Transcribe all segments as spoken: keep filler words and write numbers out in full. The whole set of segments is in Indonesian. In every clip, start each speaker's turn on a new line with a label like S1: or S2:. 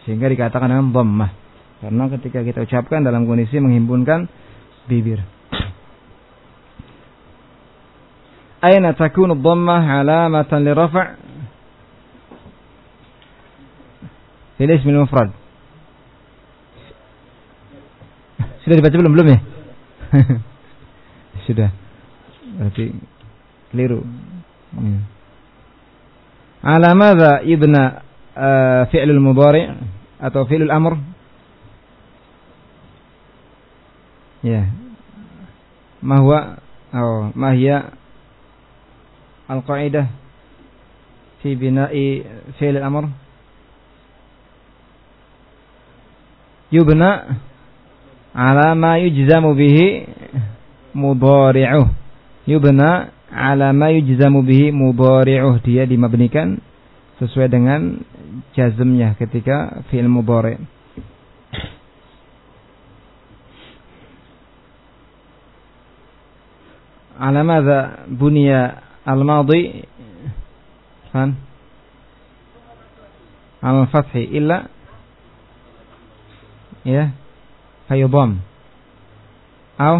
S1: sehingga dikatakan dengan dhammah. Karena ketika kita ucapkan dalam kondisi menghimpunkan bibir. Aina takunu dhammah alamatan lirafa' fil ism al-mufrad? Sudah dibaca belum belum ya? Sudah. Berarti keliru. Ya. Ala madza yubna uh, fi'lul mudhari' atau fi'lul amr? Ya. Ma huwa atau ma hiya al-qa'idah fi bina'i fi'l al-amr? Yubna ala ma yujzamu bihi mudhari'uh. Yubna ala ma yujzamu bihi mudhari'uh. Dia dimabnikan sesuai dengan jazmnya ketika fi'il mudhari'. Ala madza buniya al-madi? Fan al-fathi illa ya fayudham au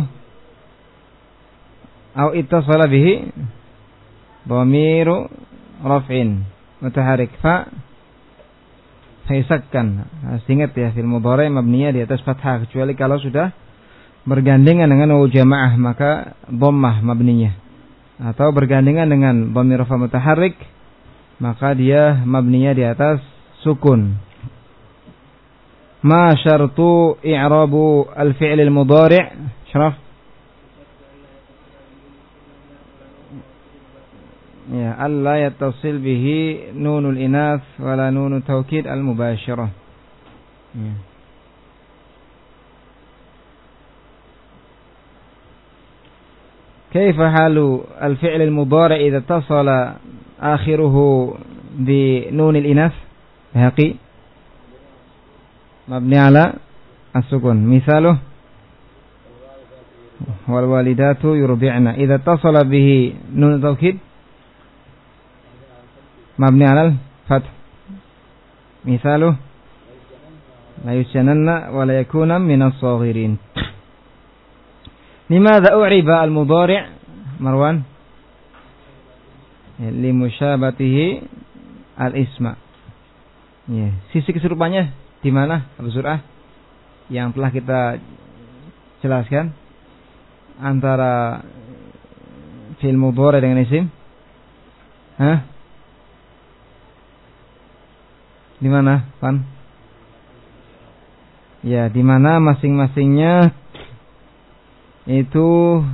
S1: au ittasala bihi dhamiru raf'in mutaharrik fa faisakkan. Ingat ya, fil mudhari' mabniyah di atas fathah kecuali kalau sudah bergandengan dengan wawu jamaah maka dhammah mabniyah, atau bergandengan dengan dhamir rafa mutaharrik maka dia mabniyah di atas sukun. Ma syartu i'rabu al-fi'l al-mudhari' Syaraf? Ya, alla yattasil bihi nunul inas wala nunut taukid al-mubashirah. Ya. كيف حال الفعل المضارع إذا اتصل آخره بنون الإناث؟ هقي مبني على السكون. مثاله والوالدات يرضعن. إذا اتصل به نون التوكيد مبني على الفتح. مثاله لا يسجنن ولا يكون من الصاغرين. لماذا أعرب المضارع مروان؟ لمشابهته الاسم. Ya, sisi keserupannya di mana Abu Zur'ah yang telah kita jelaskan antara fi'il mudhari dengan isim? Hah? Di mana, Pan? Ya, di mana masing-masingnya itu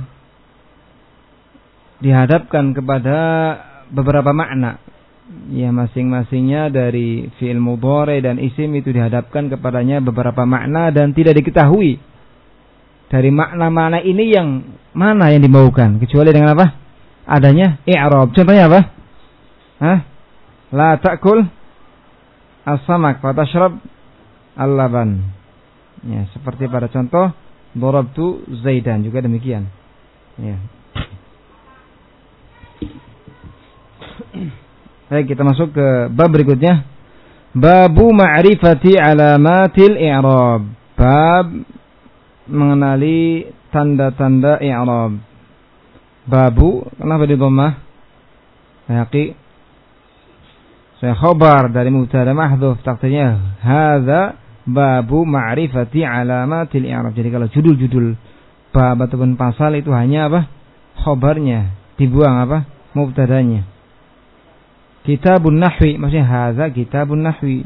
S1: dihadapkan kepada beberapa makna. Ya, masing-masingnya dari fi'il mudhari dan isim itu dihadapkan kepadanya beberapa makna dan tidak diketahui dari makna-makna ini yang mana yang dimaukan kecuali dengan apa? Adanya i'rab. Contohnya apa? Hah? La ta'kul as-samak wa tashrab al-laban. Ya, seperti pada contoh darabtu Zaidan juga demikian. Ya. Baik, kita masuk ke bab berikutnya. Babu ma'rifati alamatil i'rab. Bab mengenali tanda-tanda i'rab. Babu, kenapa di dhammah? Yaqi. Saya khabar dari mubtada mahdhuf, takdirnya hadza babu ma'rifati alamatil i'rab. Jadi kalau judul-judul bab ataupun pasal itu hanya apa? Khabarnya, dibuang apa? Mubtadanya. Kitabun nahwi, maksudnya hadza kitabun nahwi.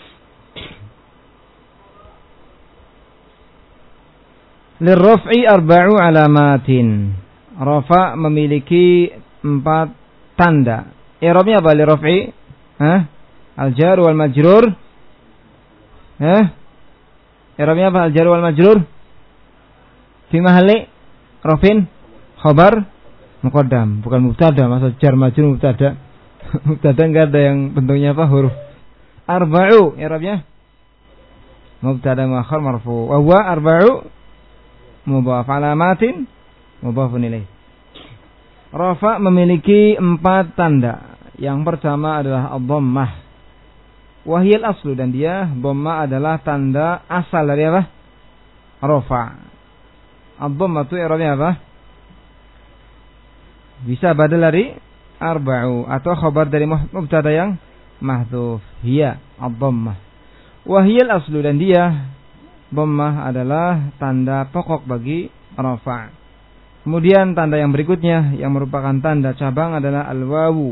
S1: Lirraf'i arba'u alamatin. Rafa memiliki empat tanda. I'rabnya apa lirraf'i? Hah? Al-jar wal majrur. Eh, i'rabnya apa? Al-jar wal majrur fi mahalli rafin khabar muqaddam, bukan mubtada. Maksud jar majrur mubtada. Mubtada enggak ada yang bentuknya apa? Huruf. Arba'u i'rabnya mubtada muakhar marfu wa huwa arba'u mudhaf alamatin mudhafun ilaih. Rafa memiliki empat tanda. Yang pertama adalah ad-dhammah. Wahyal aslu, dan dia dhamma adalah tanda asal dari apa? Rafa. Ad-dhamma itu i'rabnya apa? Bisa badal dari arba'u atau khabar dari mubtada yang mahdhuf. Hiya ad-dhammah. Wahyal aslu, dan dia dhammah adalah tanda pokok bagi rafa. Kemudian tanda yang berikutnya yang merupakan tanda cabang adalah al-wawu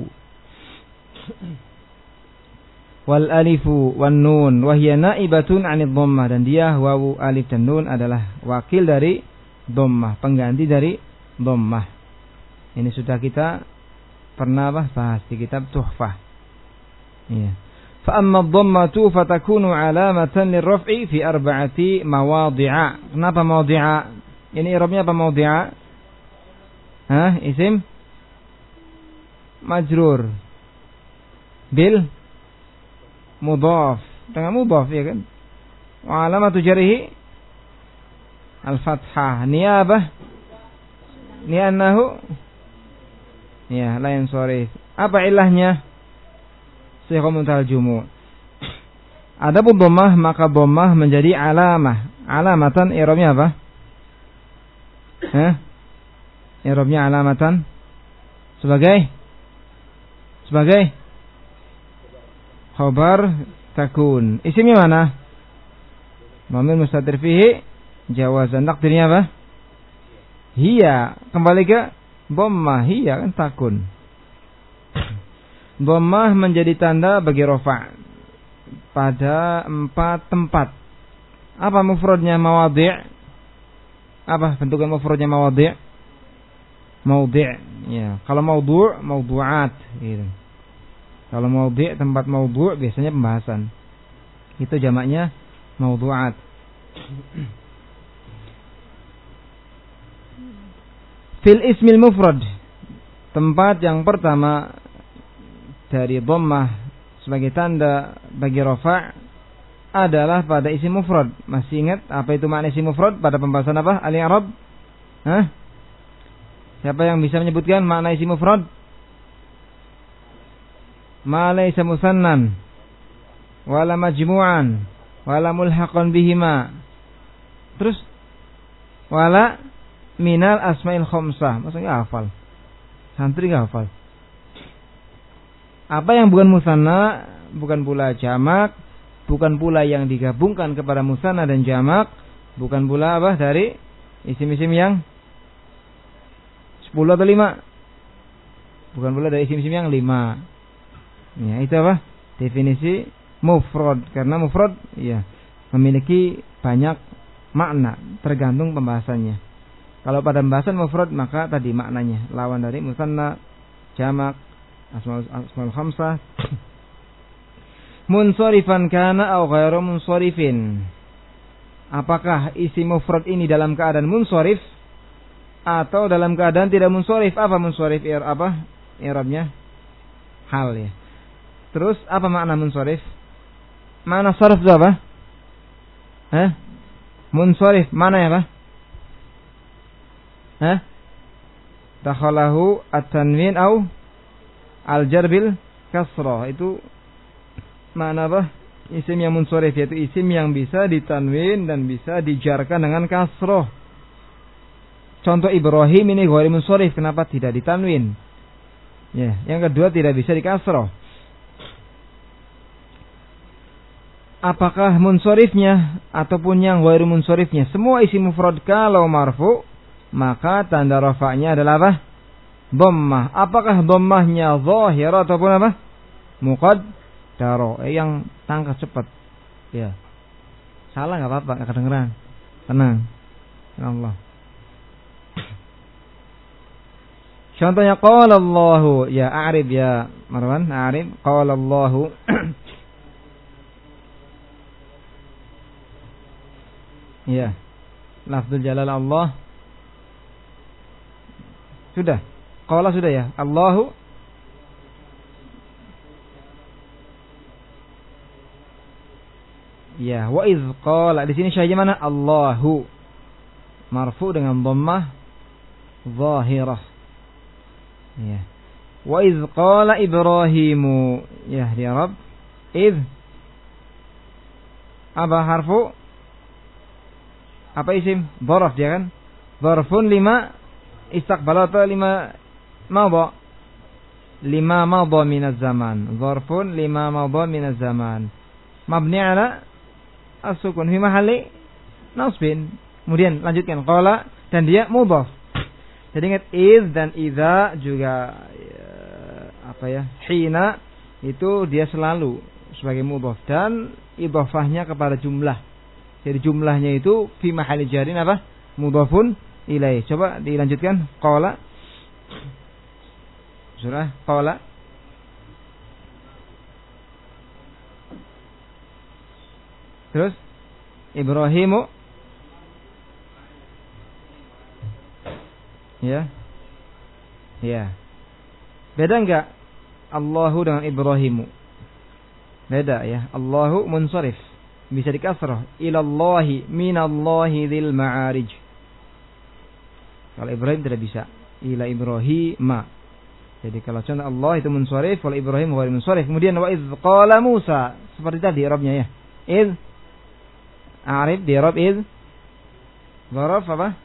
S1: wal alifu wan nun wa hiya naibatun 'anid dhammah, dan dia wawu, alif dan nun adalah wakil dari dhammah, pengganti dari dhammah. Ini sudah kita pernah bahas di kitab Tuhfah. Iya. Fa amma ad-dhammatu fatakunu 'alamatan lirraf'i fi arba'ati mawadhi'a. Kenapa mawadhi'a? Ini i'rabnya apa mawadhi'a? Hah, isim majrur bil mudhaf, dengan mudhaf ya kan. Wa alamatu jarhi al-fathah niyabah li'annahu ya la yansharif. Apa ilahnya? Sihah muntal jumu'. Adapun dhammah, maka dhammah menjadi alamah. Alamatan i'rabnya apa? Hah? I'rabnya alamatan sebagai sebagai khabar takun. Isimnya mana? Dhamir mustatir fihi jawazan. Takdirnya apa? Hiya. Kembali ke dhammah, hiya kan takun. Dhammah menjadi tanda bagi rafa pada empat tempat. Apa mufradnya mawadhi'? Apa bentuknya mufradnya mawadhi'? Maudhi'. Ya, kalau maudhu', maudhu'at gitu. Kalau maudhi' tempat maudhu' biasanya pembahasan. Itu jamaknya maudhu'at. Fil ismil mufrad, tempat yang pertama dari dhammah sebagai tanda bagi rafa' adalah pada isim mufrad. Masih ingat apa itu makna isim mufrad pada pembahasan apa? Al-i'rab? Hah? Siapa yang bisa menyebutkan makna isim mufrad? Ma laysa musannan wala majmu'an wala mulhaqan bihima. Terus wala minal asma'il khamsah. Maksudnya hafal. Santri enggak hafal. Apa yang bukan musanna, bukan pula jamak, bukan pula yang digabungkan kepada musanna dan jamak, bukan pula apa dari isim-isim yang sepuluh atau lima. Bukan pula dari isim-isim yang lima. Ya, itu apa? Definisi mufrad. Karena mufrad ya memiliki banyak makna tergantung pembahasannya. Kalau pada pembahasan mufrad maka tadi maknanya lawan dari musanna, jamak, asmaul asmaul khamsah. Munsharifan kana aw ghairu munsharifin. Apakah isim mufrad ini dalam keadaan munsharif atau dalam keadaan tidak munsharif? Apa munsharif? Ir apa? I'rabnya hal ya. Terus apa makna munsharif? Makna sharf itu apa? Hah? Munsharif mana ya, Pak? Hah? Dakhalahu at-tanwin au al-jar bil kasrah. Itu makna apa? Isim yang munsharif, yaitu isim yang bisa ditanwin dan bisa dijarkan dengan kasrah. Contoh Ibrahim ini ghairu munsharif, kenapa tidak ditanwin? Ya, yang kedua tidak bisa dikasrah. Apakah munsharifnya ataupun yang ghairu munsharifnya, semua isim mufrad kalau marfu maka tanda rafa'nya adalah apa? Dhammah. Apakah dhammahnya zahir ataupun apa? Muqaddar. Eh, yang tangkap cepat. Ya. Salah enggak apa-apa, enggak kedengeran. Tenang. Ya Allah. Contohnya qala Allahu, ya a'rib ya Marwan, a'rib qala Allahu. Ya. Lafzul jalal Allah. Sudah. Qala sudah ya. Allahu. Ya, wa idz qala, di sini syahidnya mana? Allahu. Marfu dengan dhammah zahirah. Ya. Wa idz qala Ibrahimu. Ya, ya Rabb. Idz Apa harfu? Apa isim? Dzaraf dia kan? Dzarfun lima istaqbala atau lima madha? Lima madha min az-zaman. Dzarfun lima madha min az-zaman. Mabni ala as-sukun fi mahalli nasbin. Kemudian lanjutkan qala dan dia mudhaf. Jadi ingat iz dan idza juga ya, apa ya? Hina itu dia selalu sebagai mudhaf dan idhafahnya kepada jumlah. Jadi jumlahnya itu fi mahalli jarin apa? Mudhafun ilaih. Coba dilanjutkan qala. Surah qala. Terus Ibrahimu. Ya. Ya. Beda enggak Allahu dengan Ibrahimu? Beda ya. Allahu munsharif. Bisa dikasrah. Ilallahi minallahi dzil ma'arij. Kalau Ibrahim tidak bisa. Ila Ibrahima. Jadi kalau contoh Allah itu munsharif, kalau Ibrahim ghair munsharif. Kemudian wa idz qala Musa. Seperti tadi i'rabnya ya. Idz a'rif di i'rab idz. Dzaraf apa?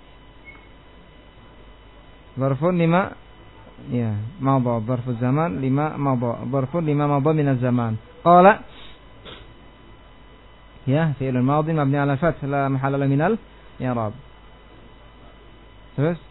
S1: Dzarfun lima ya, madha, dzarfuz zaman lima madha, dzarfun lima madha min az-zaman. Qala ya, fi'lun madhi mabni 'ala al-fath la mahalla lahu min al-i'rab. Terus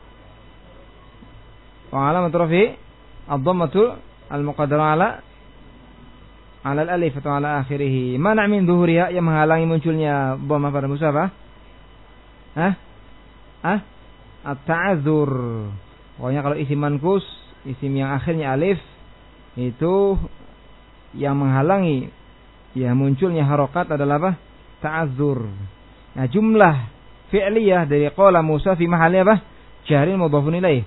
S1: wa 'alamat rafi ad-dhammatu al-muqaddara 'ala 'ala al-alif atau 'ala akhirih. Mana min dhuhuriha, yang menghalangi munculnya dhammah pada musafah? Hah? Hah? At-ta'adzur. Pokoknya kalau isim manqus, isim yang akhirnya alif, itu yang menghalangi ya munculnya harokat adalah apa? Ta'adzur. Nah, jumlah fi'liyah dari qala Musa fi mahalli apa? Jarin mudhafun ilaih.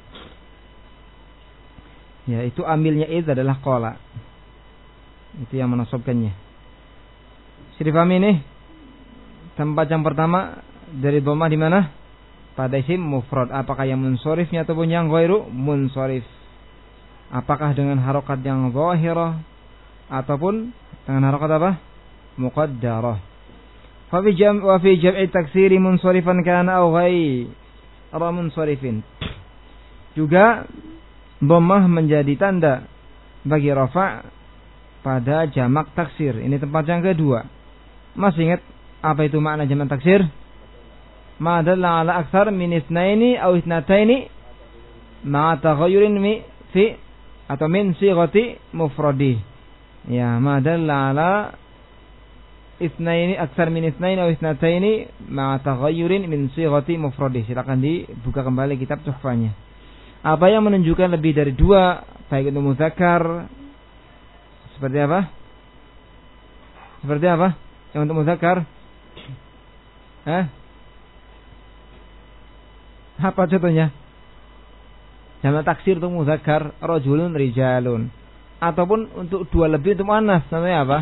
S1: Ya, itu amilnya id adalah qala. Itu yang menasabkannya. Sudah paham ini? Tempat yang pertama dari dhammah di mana? Pada isim mufrad, apakah yang munsharifnya ataupun yang ghairu munsharif. Apakah dengan harokat yang zahirah ataupun dengan harokat apa? Muqaddarah. Fa fi jam' wa fi jam'i taksiri munsharifan kana aw ghairu munsharifin. Juga dhammah menjadi tanda bagi rafa' pada jamak taksir. Ini tempat yang kedua. Masih ingat apa itu makna jamak taksir? Ma dalla ala aktsar min itsnaini aw itsnataini ma taghayyurin mi fi atau min sighati mufradi. Ya, ma dalla ala itsnaini aktsar min itsnaini aw itsnataini ma taghayyurin min sighati mufradi. Silakan dibuka kembali kitab tuhfanya. Apa yang menunjukkan lebih dari dua, baik untuk muzakkar seperti apa? Seperti apa? Yang untuk muzakkar? Hah? Apa contohnya? Jamak taksir untuk muzakkar rajulun rijalun. Ataupun untuk dua lebih untuk muannas, namanya apa?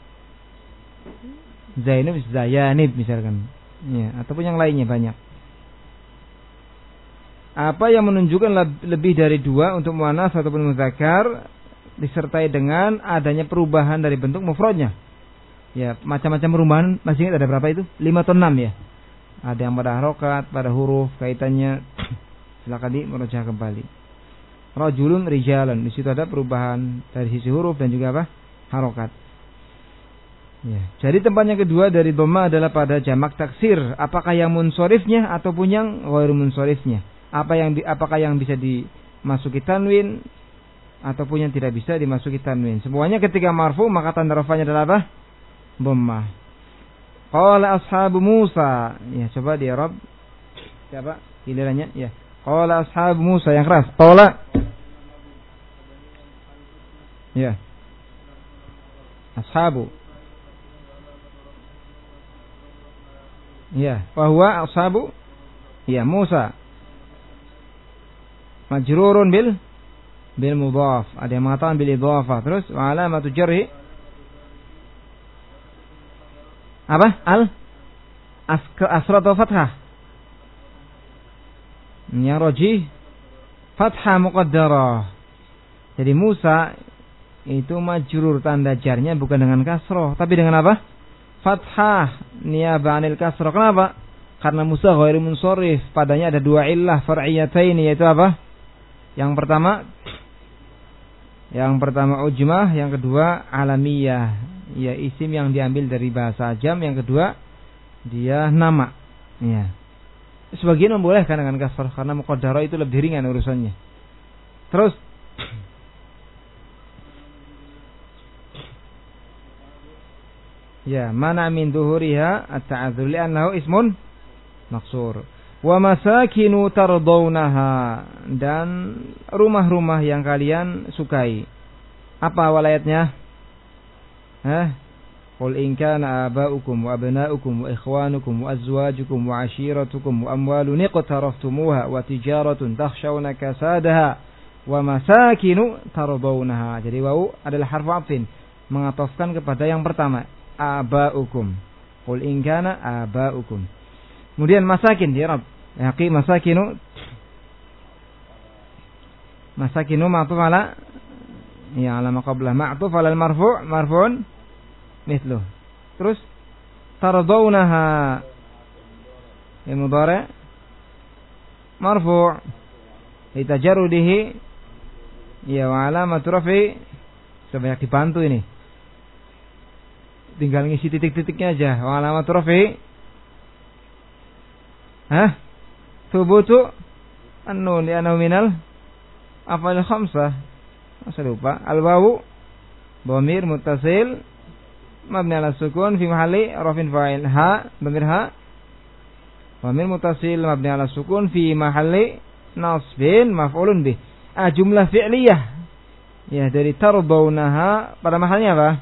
S1: Zainab Zayanib misalkan. Ya, ataupun yang lainnya banyak. Apa yang menunjukkan lebih dari dua untuk muannas ataupun muzakkar disertai dengan adanya perubahan dari bentuk mufradnya. Ya, macam-macam perubahan, masih ingat ada berapa itu? lima atau enam ya. Ada yang pada harokat, pada huruf, kaitannya. Silakan dimurojaah kembali. Rajulun rijalan. Di situ ada perubahan dari sisi huruf dan juga apa? Harokat. Ya. Jadi tempat yang kedua dari dhammah adalah pada jamak taksir. Apakah yang munsorifnya ataupun yang ghairu munsorifnya? Apa yang di, apakah yang bisa dimasuki tanwin ataupun yang tidak bisa dimasuki tanwin? Semuanya ketika marfu maka tanda rafanya adalah apa? Dhammah. Qala ashabu Musa. Ya, coba di i'rab. Siapa? Gilirannya, ya. Qala ashabu Musa yang keras. Qala. Ya. Ashabu. Ya, wa huwa ashabu ya Musa. Majrurun bil bil mudhaf. Ada yang mengatakan bil idhafah. Terus wa alamatu jarhi apa? Al asra atau fathah? Yang rajih fathah muqaddarah. Jadi Musa itu majrur, tanda jarnya bukan dengan kasroh tapi dengan apa? fathah niyabah 'anil kasrah. Kenapa? Karena musa ghairu munsharif, padanya ada dua illah far'iyatain, yaitu apa? Yang pertama Yang pertama ujmah, yang kedua alamiyah. Ya, isim yang diambil dari bahasa ajam, yang kedua dia nama. Ya. Sebagian membolehkan dengan kasrah karena muqaddarah itu lebih ringan urusannya. Terus ya, mana min duhuriha at-ta'adzur li'annahu ismun maqsur. Wa masakinu tardawnaha, dan rumah-rumah yang kalian sukai. Apa walayatnya? Hah? Qul in kana aba'ukum wa abna'ukum wa ikhwanukum wa azwajukum wa 'ashiratukum wa amwalun iqtaraftumuha wa tijaratun takhshawna kasadaha wa masakinu tardawnaha. Jadi wawu adalah harfu 'athfin, mengatofkan kepada yang pertama, aba'ukum. Qul in kana aba'ukum. Kemudian masakin di Arab. Yaqi masakinu. Masakinu ma'tuf ala ya ala ma qabla ma'tuf ala al-marfu' marfu'un mithlu. Terus tardawnaha ya mudhari' marfu' litajarrudihi ya wa alamatu raf'i. Sebanyak dibantu ini. Tinggal ngisi titik-titiknya aja. Wa alamatu raf'i Hah? Thubutu an-nun li'annahu minal af'al khamsah. Masa lupa. Al-wawu dhamir muttasil mabni 'ala sukun fi mahalli raf'in fa'il. Ha dhamir ha dhamir muttasil mabni 'ala sukun fi mahalli nasbin maf'ulun bih. Ah, jumlah fi'liyah. Ya, dari tardawnaha pada mahalnya apa?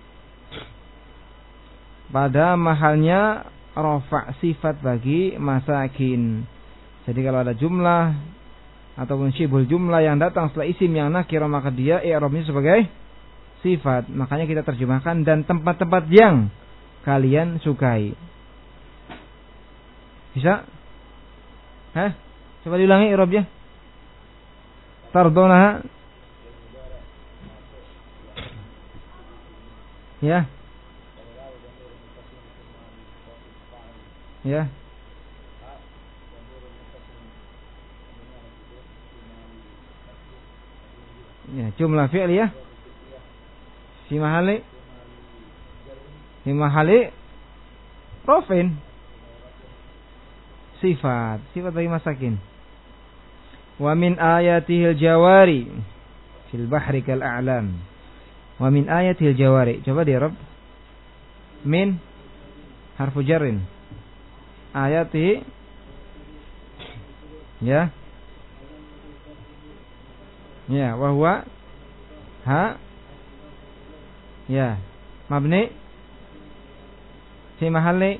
S1: Pada mahalnya rafa' sifat bagi masakin. Jadi kalau ada jumlah ataupun syibhul jumlah yang datang setelah isim yang nakirah, maka dia i'rabnya sebagai sifat. Makanya kita terjemahkan dan tempat-tempat yang kalian sukai. Bisa? Hah? Coba diulangi i'rabnya. Tardawnaha. Ya. Ya. Ya, jumlah fi'l ya. Fi mahali Fi mahali rafin. Sifat, sifat bagi masakin. Wa min ayatihil jawari fil bahri kal a'lam. Wa min ayatihil jawari. Coba di Arab. Min harfu jarrin. Ayati ya. Ya, wa huwa ha ya mabni fi mahalli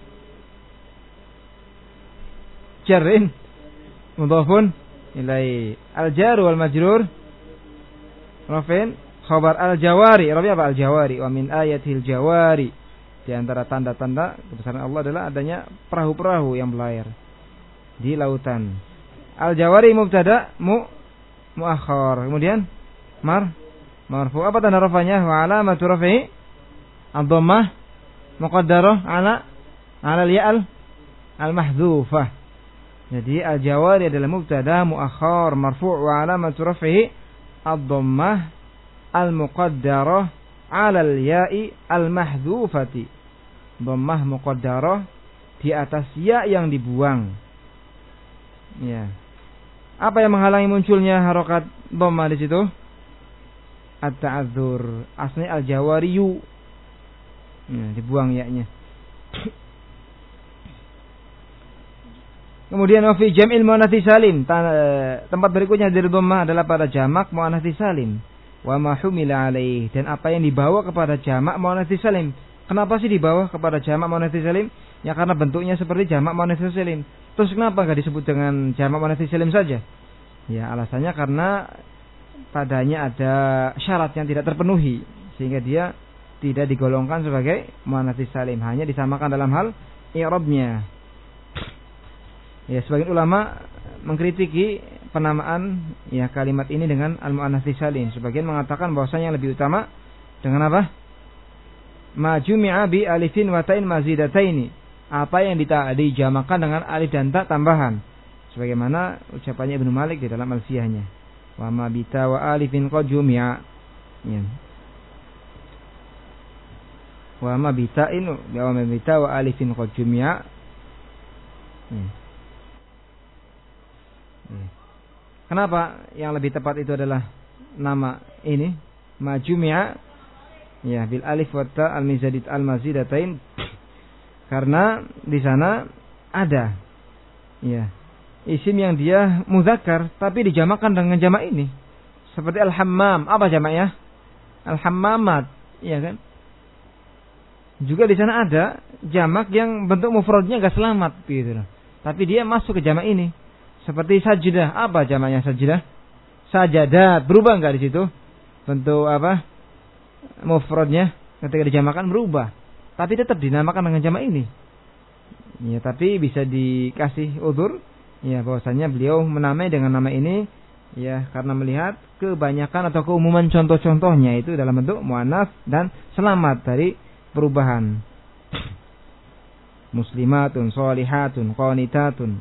S1: jarrin mudhafun ilai. Al-jar wal majrur rafin khabar al-jawari. Rabi apa al-jawari? Wa min ayatil jawari. Di antara tanda-tanda kebesaran Allah adalah adanya perahu-perahu yang berlayar di lautan. Al-jawari mubtada mu muakhar. Kemudian mar marfu. Apa tanda rafanya? Wa alamatu raf'i ad-dhammah muqaddarah ala ala al-ya'al al-mahdhufah. Jadi al-jawari adalah mubtada muakhar marfu' wa alamatu raf'i ad-dhammah al-muqaddarah ala al-ya'i al-mahdhufati. Dhammah muqaddarah di atas ya yang dibuang. Ya. Apa yang menghalangi munculnya harokat dhammah di situ? At-ta'adzur. Asli al-jawariyu. Ya, dibuang ya-nya. Kemudian wa fi jam'il muannats salim. Tempat berikutnya dari dhammah adalah pada jamak muannats salim. Wa ma humila alaih, dan apa yang dibawa kepada jamak muannats salim. Kenapa sih dibawa kepada jamak muannats salim? Ya karena bentuknya seperti jamak muannats salim. Terus kenapa enggak disebut dengan jamak muannats salim saja? Ya, alasannya karena padanya ada syarat yang tidak terpenuhi sehingga dia tidak digolongkan sebagai muannats salim, hanya disamakan dalam hal i'rabnya. Ya, sebagian ulama mengkritiki penamaan ya kalimat ini dengan al-muannats salim. Sebagian mengatakan bahwasanya yang lebih utama dengan apa? ma jumi'a bi alifin wa ta'in mazidataini, apa yang dijamakan dengan alif dan ta tambahan, sebagaimana ucapannya Ibnu Malik di dalam Alfiyahnya, wa ma bita wa alifin qad jumi'a, ya. Wa ma bita'in wa ma bita wa alifin qad jumi'a, ya. Ya. Kenapa yang lebih tepat itu adalah nama ini ma jumi'a, ya, bil alif wa ta al mizadit al mazidatain, karena di sana ada, ya, isim yang dia muzakkar tapi dijamakan dengan jamak ini, seperti al-hammam. Apa jamaknya? Al-hammamat, ya kan? Juga di sana ada jamak yang bentuk mufradnya enggak selamat gitu loh, tapi dia masuk ke jamak ini, seperti sajdah. Apa jamaknya sajdah? Sajadat. Berubah enggak di situ bentuk apa mufradnya? Ketika dijamakan berubah, tapi tetap dinamakan dengan jamak ini. Ya, tapi bisa dikasih udzur, ya, bahwasanya beliau menamai dengan nama ini, ya, karena melihat kebanyakan atau keumuman contoh-contohnya itu dalam bentuk muannats dan selamat dari perubahan. Muslimatun, sholihatun, qanitatun.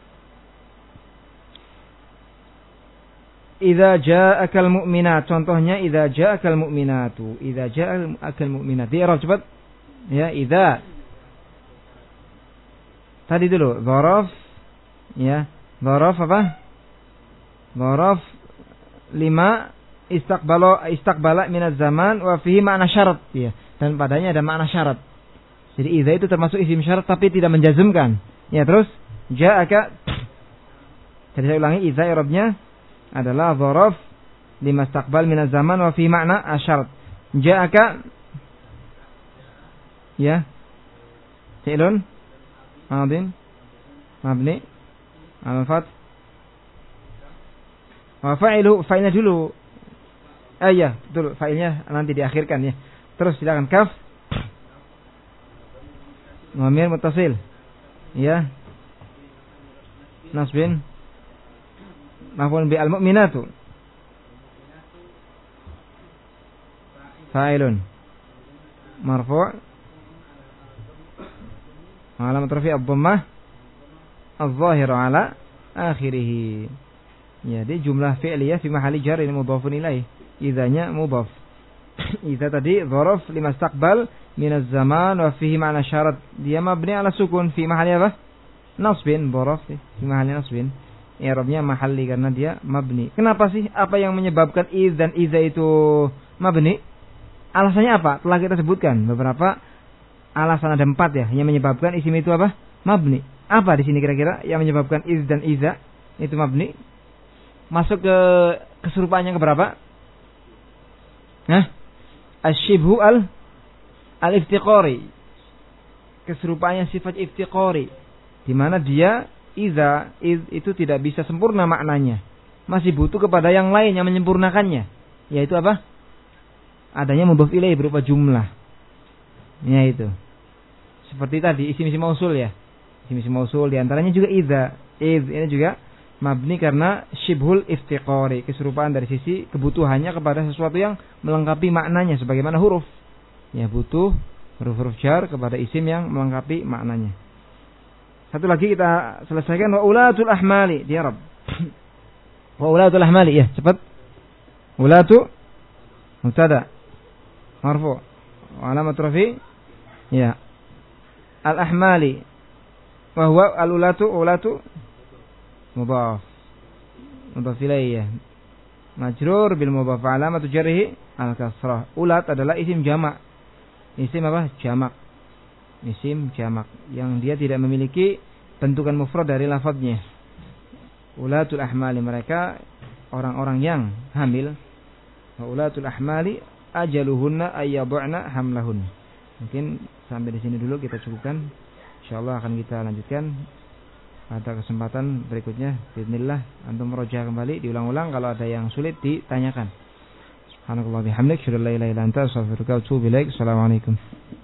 S1: Idza ja'akal mu'minat, contohnya idza ja'akal mu'minatu, idza ja'akal mu'minat. Di i'rab cepat. Ya, idza. Tadi dulu dzaraf, ya. Dzaraf apa? Dzaraf lima istaqbala istaqbala minaz zaman wa fihi ma'na syarat, ya. Dan padanya ada makna syarat. Jadi idza itu termasuk isim syarat tapi tidak menjazmkan. Ya, terus ja'aka. Jadi saya ulangi, idza i'rabnya adalah dzaraf lima istaqbal minaz zaman wa fihi ma'na asyarat. Ja'aka, ya, fi'lun madin mabni al-fath, wa fa'ilu, fa'ilnya dulu. Eh ya, betul, fa'ilnya nanti diakhirkan, ya. Terus silakan kaf dhamir muttasil, ya, nasbin maf'ul bi al-mu'minatu, fa'ilun marfu' alamat rafi' ad-dhammah adh-dhahira ala akhirih. Jadi jumlah fi'liyah fi mahalli jar ini mudhafun ilaih, idzanya mudhaf. Idza tadi dzaraf lima istaqbal min az-zaman wa fihi ma'na syarat, dia mabni ala sukun fi mahalli apa? Nasbin, dzaraf fi mahalli nasbin. I'rabnya mahalli karena dia mabni. Kenapa sih? Apa yang menyebabkan idz dan idza itu mabni? Alasannya apa? Telah kita sebutkan beberapa alasan, ada empat, ya, yang menyebabkan isim itu apa? Mabni. Apa di sini kira-kira yang menyebabkan idz dan idza itu mabni? Masuk ke keserupaannya ke berapa? Nah, asyibhu al al-iftiqari. Keserupaannya sifat iftiqari, di mana dia idza idz itu tidak bisa sempurna maknanya, masih butuh kepada yang lain yang menyempurnakannya, yaitu apa? Adanya mudhaf ilaih berupa jumlah. Ya, itu. Seperti tadi isim-isim mausul, ya. Isim-isim mausul di antaranya juga idza. Idz ini juga mabni karena syibhul iftiqari, keserupaan dari sisi kebutuhannya kepada sesuatu yang melengkapi maknanya, sebagaimana huruf. Ya, butuh huruf-huruf jar kepada isim yang melengkapi maknanya. Satu lagi kita selesaikan, wa ulatul ahmali di Arab. Wa ulatul ahmali, ya, cepat. Ulatu mubtada marfu' wa alamat rafi', ya, al-ahmali wa huwa al-ulatu ulatu mudhaf mudhaf ilayhi majrur bil mudhaf, alamatu jarrihi al-kasrah. Ulat adalah isim jamak. Isim apa? Jamak. Isim jamak yang dia tidak memiliki bentukan mufrad dari lafadznya. Ulatul ahmali, mereka orang-orang yang hamil. Wa ulatul ahmali ajaluhunna ayyad'na hamlahun. Mungkin sampai di sini dulu kita cukupkan. Insyaallah akan kita lanjutkan pada kesempatan berikutnya. Bismillah, antum meroja kembali, diulang-ulang, kalau ada yang sulit ditanyakan. Subhanallah bihamdik, syukur la ilaha illa anta, astaghfiruka wa atubu ilaik. Assalamualaikum.